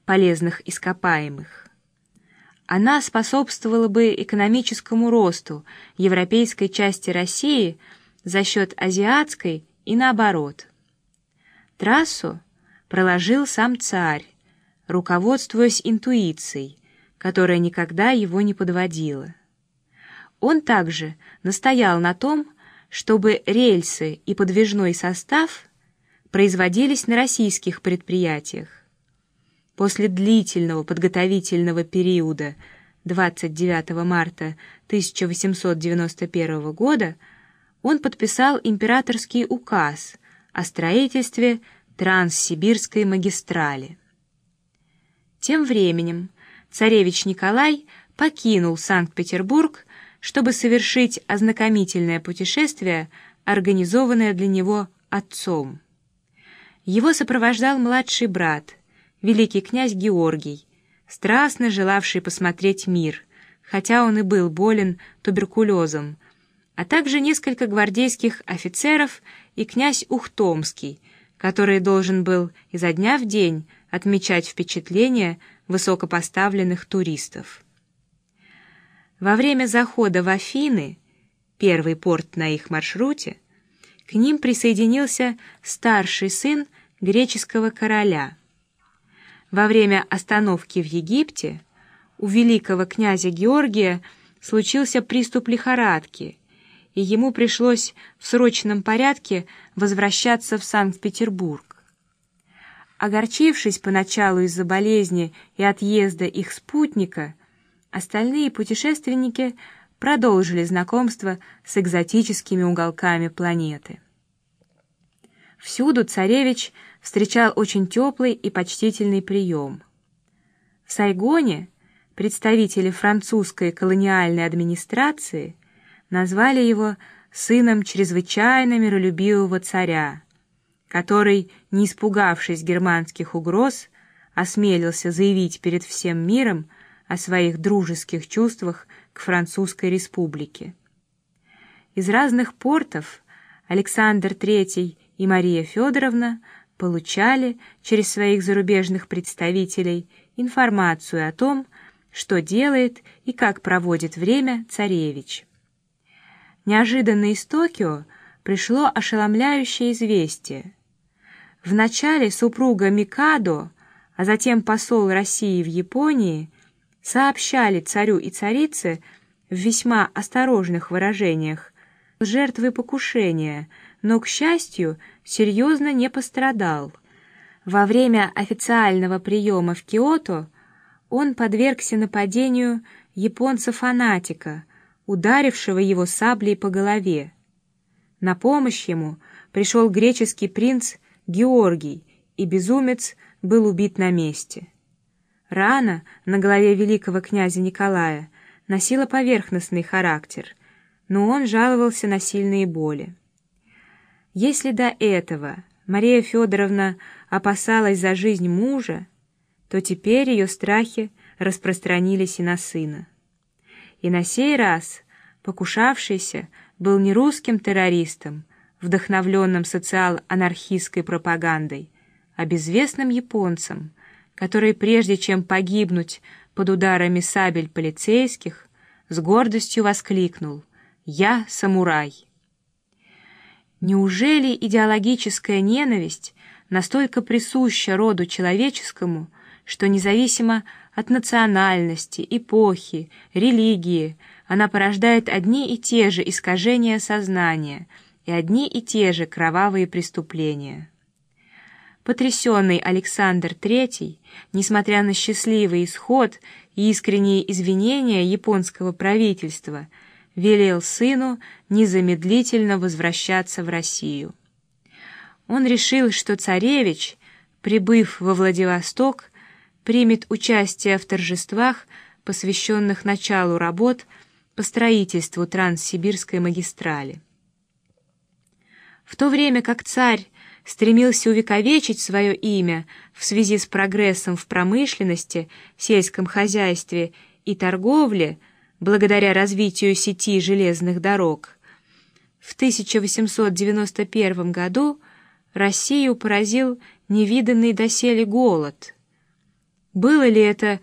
полезных ископаемых. Она способствовала бы экономическому росту европейской части России за счет азиатской и наоборот. Трассу проложил сам царь, руководствуясь интуицией, которая никогда его не подводила. Он также настоял на том, чтобы рельсы и подвижной состав производились на российских предприятиях. После длительного подготовительного периода 29 марта 1891 года он подписал императорский указ о строительстве Транссибирской магистрали. Тем временем царевич Николай покинул Санкт-Петербург, чтобы совершить ознакомительное путешествие, организованное для него отцом. Его сопровождал младший брат, великий князь Георгий, страстно желавший посмотреть мир, хотя он и был болен туберкулезом, а также несколько гвардейских офицеров и князь Ухтомский, который должен был изо дня в день отмечать впечатления высокопоставленных туристов. Во время захода в Афины, первый порт на их маршруте, к ним присоединился старший сын греческого короля. Во время остановки в Египте у великого князя Георгия случился приступ лихорадки, и ему пришлось в срочном порядке возвращаться в Санкт-Петербург. Огорчившись поначалу из-за болезни и отъезда их спутника, остальные путешественники продолжили знакомство с экзотическими уголками планеты. Всюду царевич встречал очень теплый и почтительный прием. В Сайгоне представители французской колониальной администрации назвали его сыном чрезвычайно миролюбивого царя, который, не испугавшись германских угроз, осмелился заявить перед всем миром о своих дружеских чувствах к Французской республике. Из разных портов Александр III и Мария Федоровна получали через своих зарубежных представителей информацию о том, что делает и как проводит время царевич. Неожиданно из Токио пришло ошеломляющее известие. Вначале супруга Микадо, а затем посол России в Японии сообщали царю и царице в весьма осторожных выражениях жертвы покушения, но, к счастью, серьезно не пострадал. Во время официального приема в Киото он подвергся нападению японца-фанатика, ударившего его саблей по голове. На помощь ему пришел греческий принц Георгий, и безумец был убит на месте. Рана на голове великого князя Николая носила поверхностный характер, но он жаловался на сильные боли. Если до этого Мария Федоровна опасалась за жизнь мужа, то теперь ее страхи распространились и на сына. И на сей раз покушавшийся был не русским террористом, вдохновленным социал-анархистской пропагандой, а безвестным японцем, который, прежде чем погибнуть под ударами сабель полицейских, с гордостью воскликнул: «Я самурай!». Неужели идеологическая ненависть настолько присуща роду человеческому, что независимо от национальности, эпохи, религии, она порождает одни и те же искажения сознания и одни и те же кровавые преступления? Потрясенный Александр III, несмотря на счастливый исход и искренние извинения японского правительства, велел сыну незамедлительно возвращаться в Россию. Он решил, что царевич, прибыв во Владивосток, примет участие в торжествах, посвященных началу работ по строительству Транссибирской магистрали. В то время как царь стремился увековечить свое имя в связи с прогрессом в промышленности, сельском хозяйстве и торговле, благодаря развитию сети железных дорог, в 1891 году Россию поразил невиданный доселе голод. Было ли это